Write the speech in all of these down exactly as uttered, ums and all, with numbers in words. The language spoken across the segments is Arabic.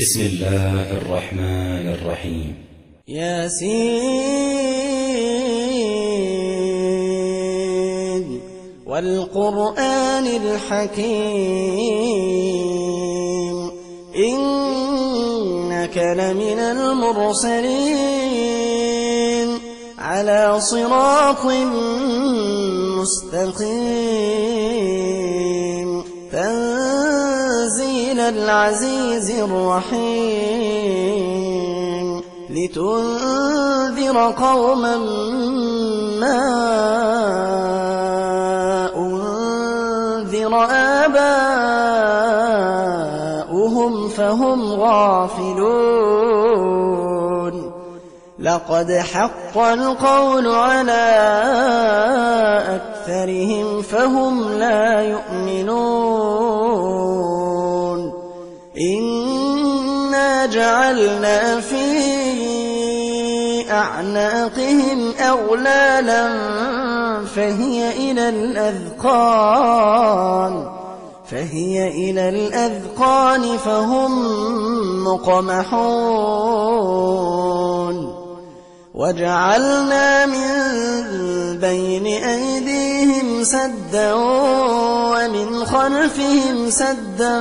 بسم الله الرحمن الرحيم. ياسين والقرآن الحكيم إنك لمن المرسلين على صراط مستقيم تنزيل العزيز الرحيم لتنذر قوما ما أنذر آباؤهم فهم غافلون لقد حق القول على أكثرهم فهم لا يؤمنون إنا جعلنا في أعناقهم أغلالا فهي إلى الأذقان فهي إلى الأذقان فهم مقمحون وجعلنا من بين أيديهم سدا ومن خلفهم سدا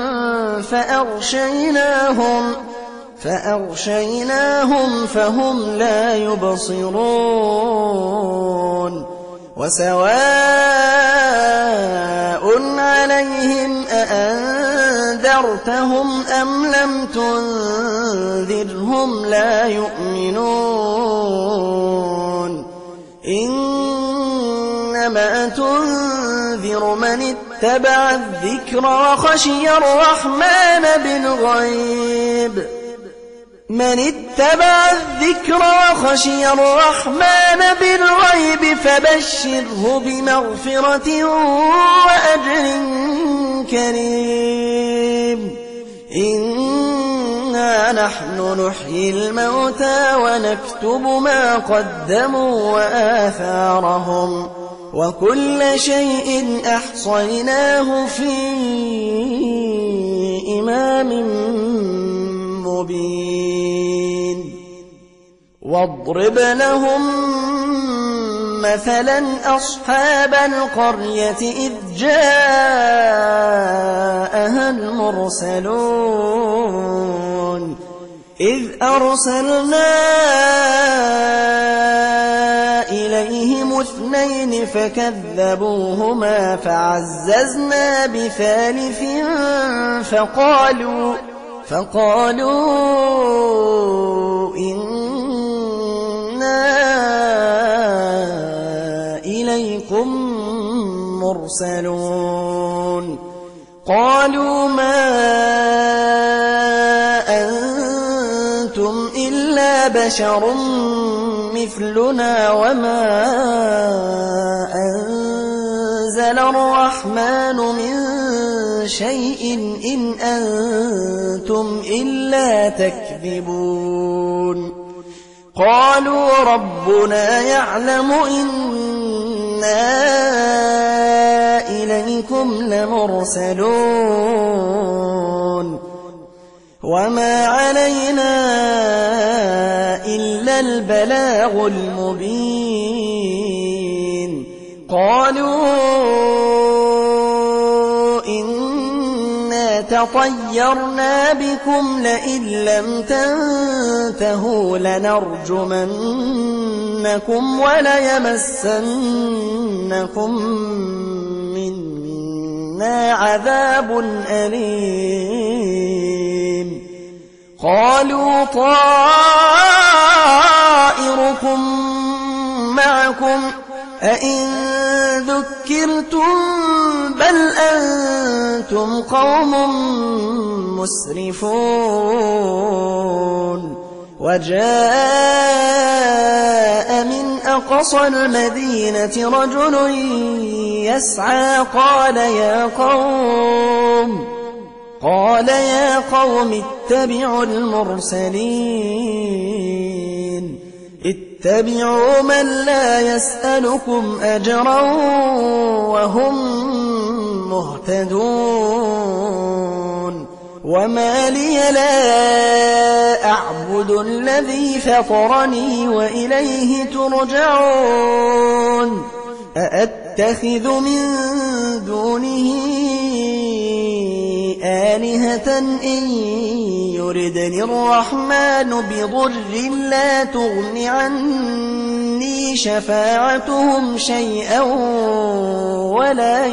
فأغشيناهم فأغشيناهم فهم لا يبصرون وسواء عليهم أأنذرتهم أم لم تنذرهم لا يؤمنون إنما تنذر من اتبع الذكر وخشي الرحمن بالغيب من اتبع الذكر وخشي الرحمن بالغيب فبشره بمغفرة وأجر كريم إنا نحن نحيي الموتى ونكتب ما قدموا وآثارهم وكل شيء أحصيناه في إمام مبين واضرب لهم مثلا أصحاب القرية إذ جاءها المرسلون إذ أرسلنا إليهم اثنين فكذبوهما فعززنا بثالث فقالوا فقالوا إنا إليكم مرسلون قالوا ما أنتم إلا بشر مثلنا وما أنزل الرحمن من شيء إن أنتم إلا تكذبون قالوا ربنا يعلم إنا إليكم لمرسلون وما علينا إلا البلاغ المبين قالوا إنا تطيرنا بكم لئن لم تنتهوا لنرجمنكم وليمسنكم منا عذاب أليم قالوا طائركم معكم أئن ذكرتم بل أنتم قوم مسرفون وجاء من أقصى المدينة رجل يسعى قال يا قوم قال يا قوم اتبعوا المرسلين اتبعوا من لا يسألكم أجرا وهم مهتدون وما لي لا أعبد الذي فطرني وإليه ترجعون أأتخذ من دونه آلهة إن يردني الرحمن بضر لا تغن عني شفاعتهم شيئا ولا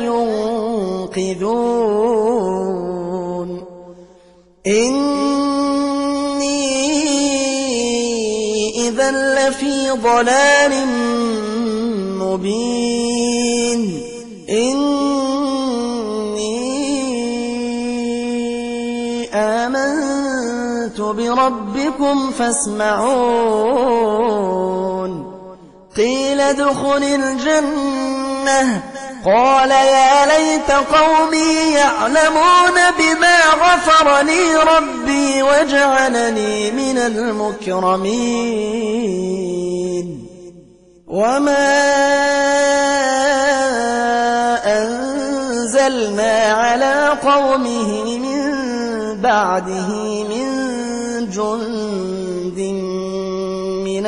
ينقذون إني إذا لفي ضلال مبين إني آمنت بربكم فاسمعون قيل ادخل الجنة قال يا ليت قومي يعلمون بما غفر لي ربي وجعلني من المكرمين وما أنزلنا على قومه من بعده من جند من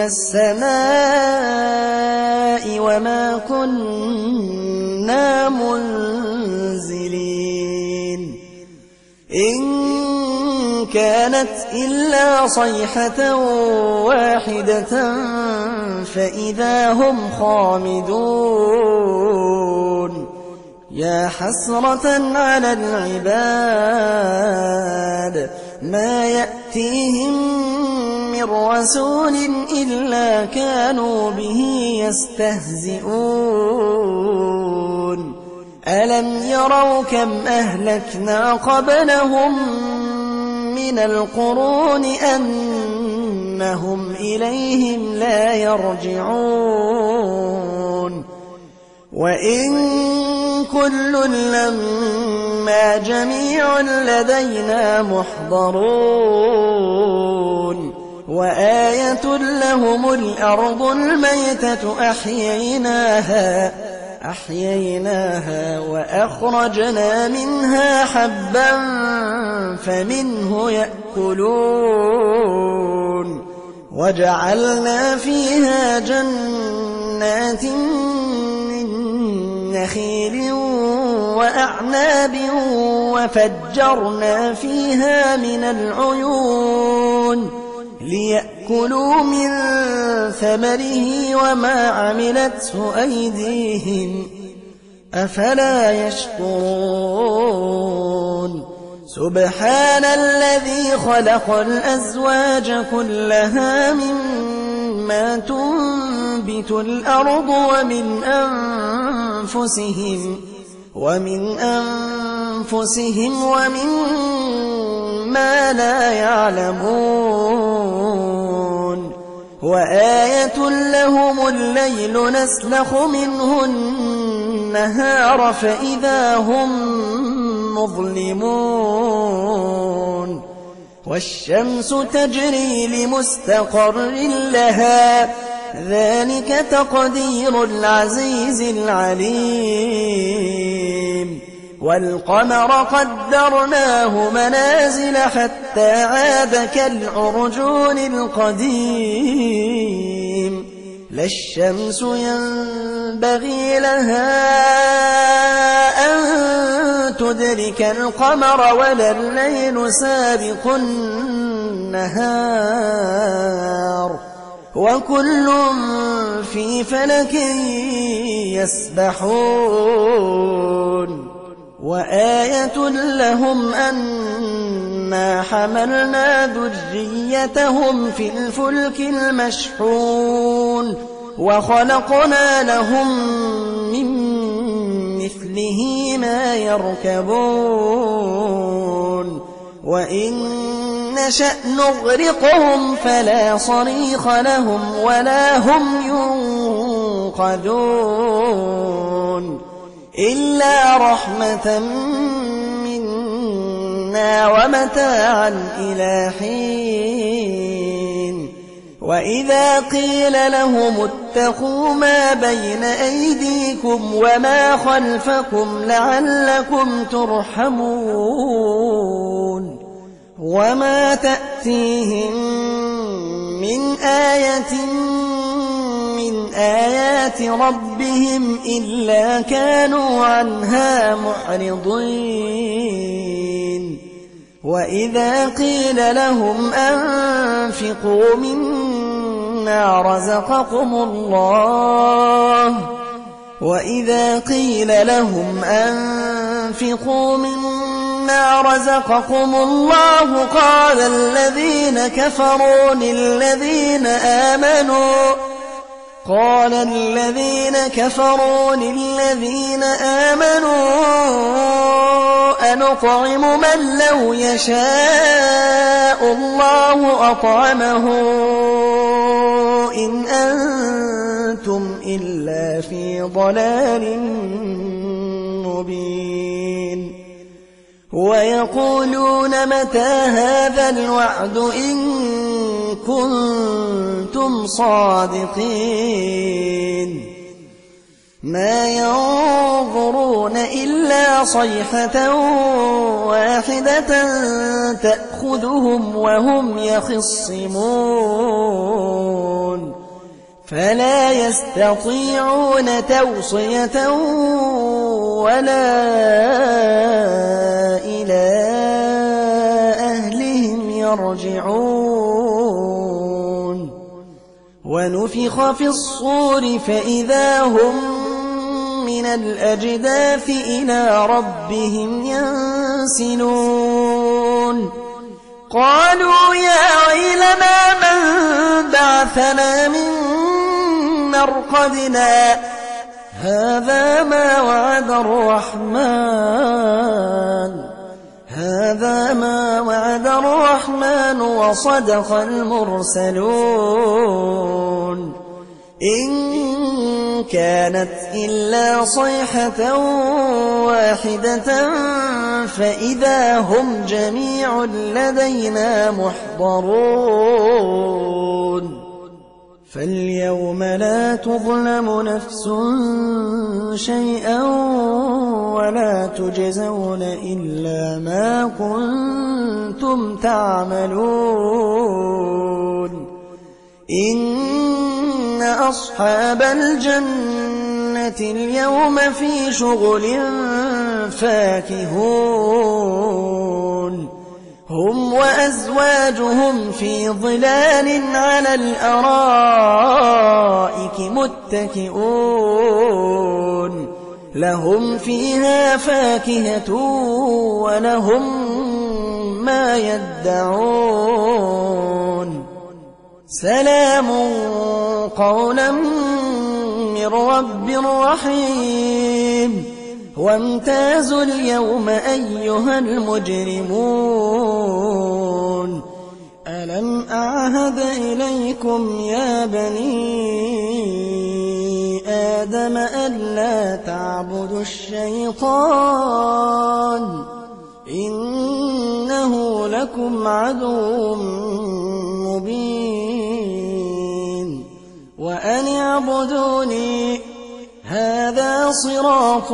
السماء وما كنا منزلين إن كانت إلا صيحة واحدة فإذا هم خامدون يا حسرة على العباد ما يأتيهم من رسول إلا كانوا به يستهزئون ألم يروا كم أهلكنا قبلهم من القرون أنهم إليهم لا يرجعون وإن كل لما جميع لدينا محضرون وآية لهم الأرض الميتة أحييناها أحييناها وأخرجنا منها حبا فمنه يأكلون وجعلنا فيها جنات من نخيل وأعناب وفجرنا فيها من العيون ليأكلوا من ثمره وما عملته أيديهم أفلا يشكرون سبحان الذي خلق الأزواج كلها مما تنبت الأرض ومن أنفسهم ومن أنفسهم ومما لا يعلمون وآية لهم الليل نسلخ منه النهار فإذا هم مظلمون والشمس تجري لمستقر لها ذلك تقدير العزيز العليم والقمر قدرناه منازل حتى عاد كالعرجون القديم لا الشمس ينبغي لها أن تدرك القمر ولا الليل سابق النهار وكل في فلك يسبحون وآية لهم أنا حملنا ذريتهم في الفلك المشحون وخلقنا لهم من مثله ما يركبون وإن نشأ نغرقهم فلا صريخ لهم ولا هم ينقذون إلا رحمة منا ومتاعا إلى حين وإذا قيل لهم اتقوا ما بين أيديكم وما خلفكم لعلكم ترحمون وما تأتيهم من آية من آيات ربهم إلا كانوا عنها معرضين وإذا قيل لهم أنفقوا مما رزقكم الله وإذا قيل لهم أنفقوا مما رزقكم الله قال الذين كفروا للذين آمنوا قال الذين كفروا للذين آمنوا أنطعم من لو يشاء الله أطعمه إن أنتم إلا في ضلال مبين ويقولون متى هذا الوعد إن كنتم صادقين ما ينظرون إلا صيحة واحدة تأخذهم وهم يخصمون فلا يستطيعون توصية ولا إلى أهلهم يرجعون ونفخ في الصور فإذا هم من الأجداث إلى ربهم ينسلون قالوا يا ويلنا من بعثنا من مرقدنا هذا ما وعد الرحمن هذا ما وعد الرحمن وصدق المرسلون إن كانت إلا صيحة واحدة فإذا هم جميع لدينا محضرون فاليوم لا تظلم نفس شيئا ولا تجزون إلا ما كنتم تعملون إن أصحاب الجنة اليوم في شغل فاكهون هم وأزواجهم في ظلال على الأرائك متكئون لهم فيها فاكهة ولهم ما يدعون سلام قولا من رب رحيم وامتازوا اليوم أيها المجرمون ألم أعهد إليكم يا بني آدم ألا تعبدوا الشيطان إنه لكم عدو مبين وأن اعبدوني هذا صراط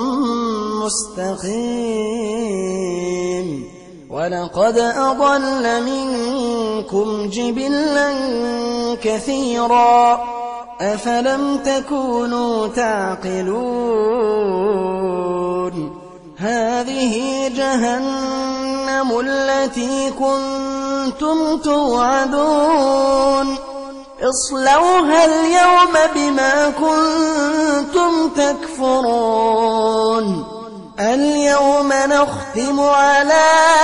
مستقيم ولقد أضل منكم جبلا كثيرا أفلم تكونوا تعقلون هذه جهنم التي كنتم توعدون اصلوها اليوم بما كنتم تكفرون اليوم نختم على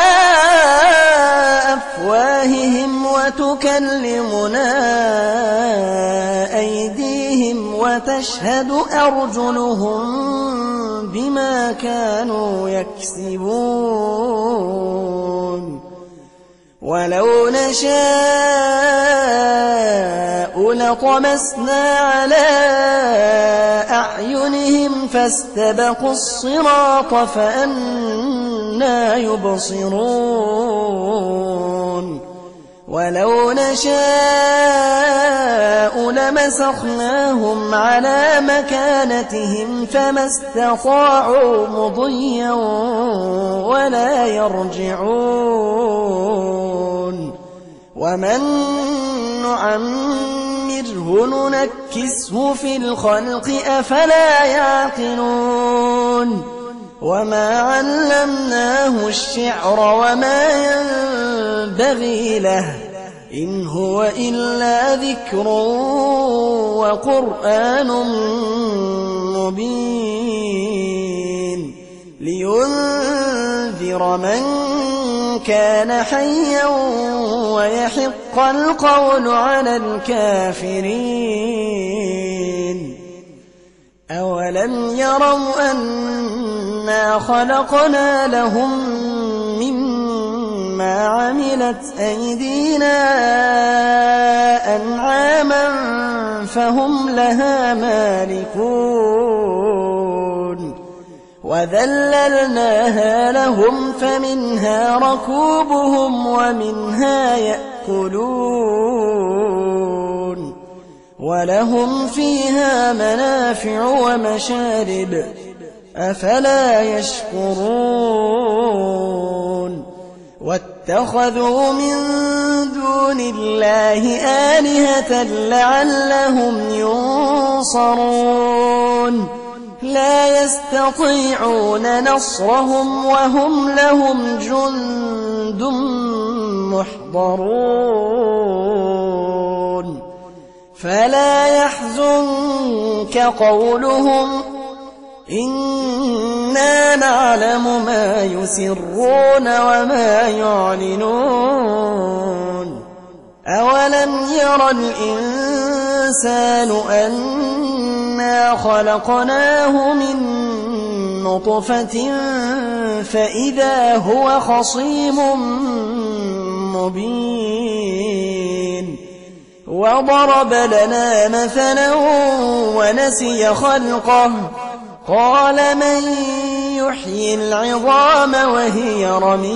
أفواههم وتكلمنا أيديهم وتشهد أرجلهم بما كانوا يكسبون ولو نشاء لطمسنا على أعينهم فاستبقوا الصراط فأنى يبصرون ولو نشاء لمسخناهم على مكانتهم فما استطاعوا مضيا ولا يرجعون ومن نعمره ننكسه في الخلق أفلا يعقلون وما علمناه الشعر وما ينبغي له إن هو إلا ذكر وقرآن مبين لينذر من كان حيا ويحق القول على الكافرين أولم يروا أنا خلقنا لهم مما عملت أيدينا أنعاما فهم لها مالكون وذللناها لهم فمنها ركوبهم ومنها يأكلون ولهم فيها منافع ومشارب أفلا يشكرون واتخذوا من دون الله آلهة لعلهم ينصرون لا يستطيعون نصرهم وهم لهم جند محضرون فلا يحزنك قولهم إنا نعلم ما يسرون وما يعلنون أولم ير الإنسان أنا خلقناه من نطفة فإذا هو خصيم مبين وضرب لنا مثلا ونسي خلقه قال من يحيي العظام وهي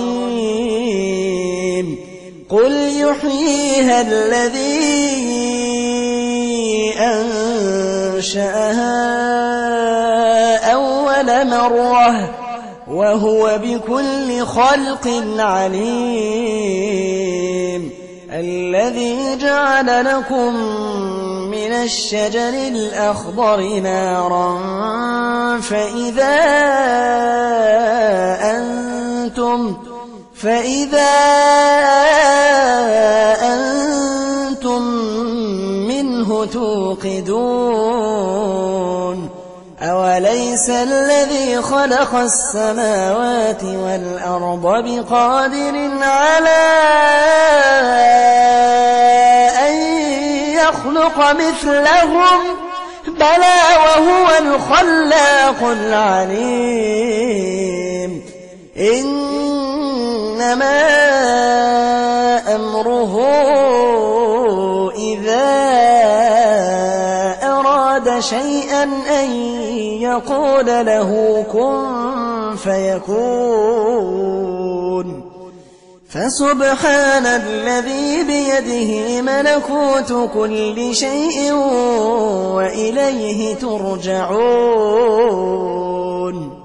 رميم قل يحييها الذي أنشأها أول مرة وهو بكل خلق عليم الذي جعل لكم من الشجر الأخضر نارا فإذا أنتم فإذا أنتم منه توقدون أوليس الذي خلق السماوات والأرض بقادر على أن يخلق مثلهم بلى وهو الخلاق العليم إنما أمره إذا أراد شيئا أن يقول له كن فيكون فسبحان الذي بيده ملكوت كل شيء وإليه ترجعون